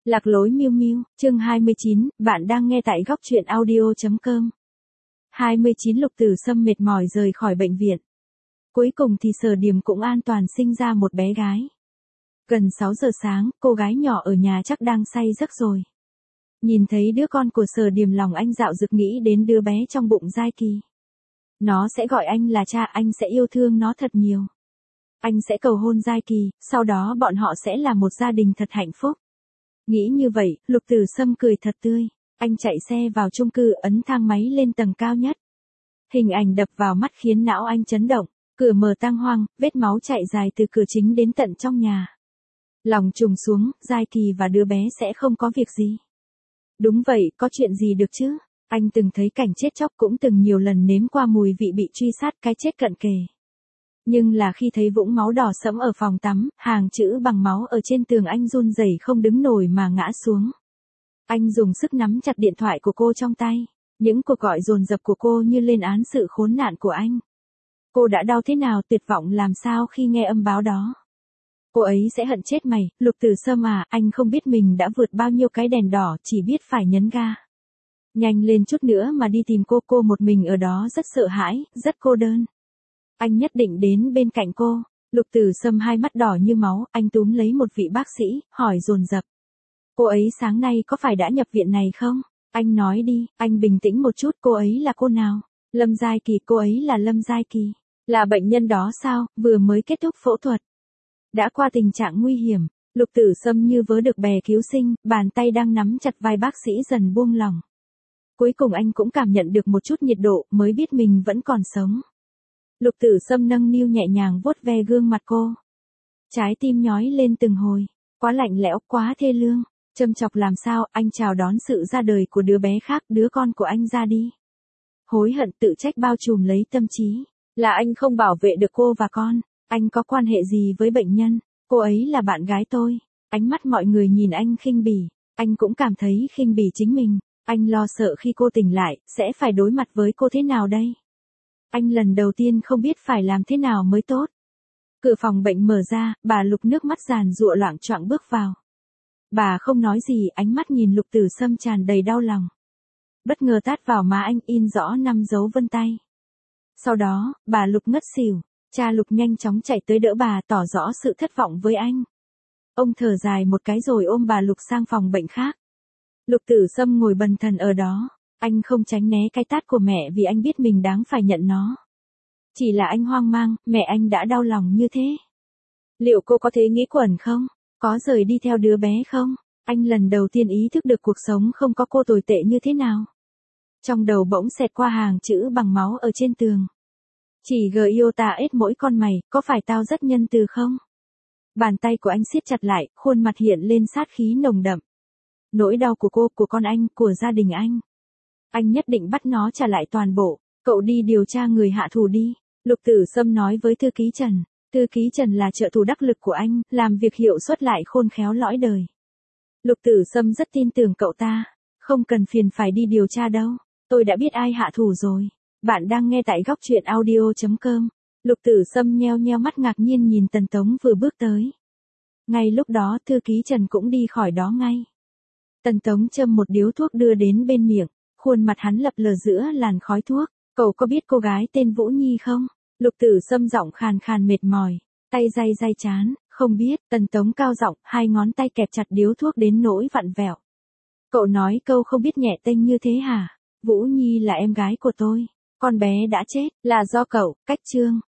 Lạc lối Miu Miu, chương 29, bạn đang nghe tại góc truyện audio.com. 29 Lục Tử Sâm mệt mỏi rời khỏi bệnh viện. Cuối cùng thì Sở Điểm cũng an toàn sinh ra một bé gái. Gần 6 giờ sáng, cô gái nhỏ ở nhà chắc đang say giấc rồi. Nhìn thấy đứa con của Sở Điểm, lòng anh dạo dực nghĩ đến đứa bé trong bụng Giai Kỳ. Nó sẽ gọi anh là cha, anh sẽ yêu thương nó thật nhiều. Anh sẽ cầu hôn Giai Kỳ, sau đó bọn họ sẽ là một gia đình thật hạnh phúc. Nghĩ như vậy, Lục Tử Sâm cười thật tươi. Anh chạy xe vào chung cư, ấn thang máy lên tầng cao nhất. Hình ảnh đập vào mắt khiến não anh chấn động. Cửa mở tang hoang, vết máu chảy dài từ cửa chính đến tận trong nhà. Lòng trùng xuống, Giai Kỳ và đứa bé sẽ không có việc gì. Đúng vậy, có chuyện gì được chứ? Anh từng thấy cảnh chết chóc, cũng từng nhiều lần nếm qua mùi vị bị truy sát, cái chết cận kề. Nhưng là khi thấy vũng máu đỏ sẫm ở phòng tắm, hàng chữ bằng máu ở trên tường, anh run rẩy không đứng nổi mà ngã xuống. Anh dùng sức nắm chặt điện thoại của cô trong tay. Những cuộc gọi dồn dập của cô như lên án sự khốn nạn của anh. Cô đã đau thế nào, tuyệt vọng làm sao khi nghe âm báo đó. Cô ấy sẽ hận chết mày, Lục Tử Sâm à, anh không biết mình đã vượt bao nhiêu cái đèn đỏ, chỉ biết phải nhấn ga. Nhanh lên chút nữa mà đi tìm cô một mình ở đó rất sợ hãi, rất cô đơn. Anh nhất định đến bên cạnh cô. Lục Tử Sâm hai mắt đỏ như máu, anh túm lấy một vị bác sĩ, hỏi dồn dập. Cô ấy sáng nay có phải đã nhập viện này không? Anh nói đi, anh bình tĩnh một chút, cô ấy là cô nào? Lâm Giai Kỳ, cô ấy là Lâm Giai Kỳ. Là bệnh nhân đó sao, vừa mới kết thúc phẫu thuật. Đã qua tình trạng nguy hiểm. Lục Tử Sâm như vớ được bè cứu sinh, bàn tay đang nắm chặt vai bác sĩ dần buông lỏng. Cuối cùng anh cũng cảm nhận được một chút nhiệt độ, mới biết mình vẫn còn sống. Lục Tử Sâm nâng niu nhẹ nhàng vuốt ve gương mặt cô. Trái tim nhói lên từng hồi. Quá lạnh lẽo, quá thê lương. Châm chọc làm sao, anh chào đón sự ra đời của đứa bé khác, đứa con của anh ra đi. Hối hận, tự trách bao trùm lấy tâm trí. Là anh không bảo vệ được cô và con. Anh có quan hệ gì với bệnh nhân? Cô ấy là bạn gái tôi. Ánh mắt mọi người nhìn anh khinh bỉ. Anh cũng cảm thấy khinh bỉ chính mình. Anh lo sợ khi cô tỉnh lại, sẽ phải đối mặt với cô thế nào đây? Anh lần đầu tiên không biết phải làm thế nào mới tốt. Cửa phòng bệnh mở ra, bà Lục nước mắt giàn giụa loạng choạng bước vào. Bà không nói gì, ánh mắt nhìn Lục Tử Sâm tràn đầy đau lòng. Bất ngờ tát vào má anh, in rõ 5 dấu vân tay. Sau đó, bà Lục ngất xỉu. Cha Lục nhanh chóng chạy tới đỡ bà, tỏ rõ sự thất vọng với anh. Ông thở dài một cái rồi ôm bà Lục sang phòng bệnh khác. Lục Tử Sâm ngồi bần thần ở đó. Anh không tránh né cái tát của mẹ vì anh biết mình đáng phải nhận nó. Chỉ là anh hoang mang, mẹ anh đã đau lòng như thế. Liệu cô có thế nghĩ quẩn không? Có rời đi theo đứa bé không? Anh lần đầu tiên ý thức được cuộc sống không có cô tồi tệ như thế nào. Trong đầu bỗng xẹt qua hàng chữ bằng máu ở trên tường. Chỉ yêu ta ết mỗi con mày, có phải tao rất nhân từ không? Bàn tay của anh siết chặt lại, khuôn mặt hiện lên sát khí nồng đậm. Nỗi đau của cô, của con anh, của gia đình anh. Anh nhất định bắt nó trả lại toàn bộ. Cậu đi điều tra người hạ thủ đi. Lục Tử Sâm nói với thư ký Trần. Thư ký Trần là trợ thủ đắc lực của anh, làm việc hiệu suất lại khôn khéo lõi đời. Lục Tử Sâm rất tin tưởng cậu ta. Không cần phiền phải đi điều tra đâu. Tôi đã biết ai hạ thủ rồi. Bạn đang nghe tại góc truyện audio.com. Lục Tử Sâm nheo nheo mắt ngạc nhiên nhìn Tần Tống vừa bước tới. Ngay lúc đó thư ký Trần cũng đi khỏi đó ngay. Tần Tống châm một điếu thuốc đưa đến bên miệng. Khuôn mặt hắn lập lờ giữa làn khói thuốc. Cậu có biết cô gái tên Vũ Nhi không? Lục Tử Sâm giọng khàn khàn mệt mỏi. Tay day chán. Không biết. Tần Tống cao giọng, hai ngón tay kẹp chặt điếu thuốc đến nỗi vặn vẹo. Cậu nói câu không biết nhẹ tênh như thế hả? Vũ Nhi là em gái của tôi. Con bé đã chết, là do cậu, cách Trương.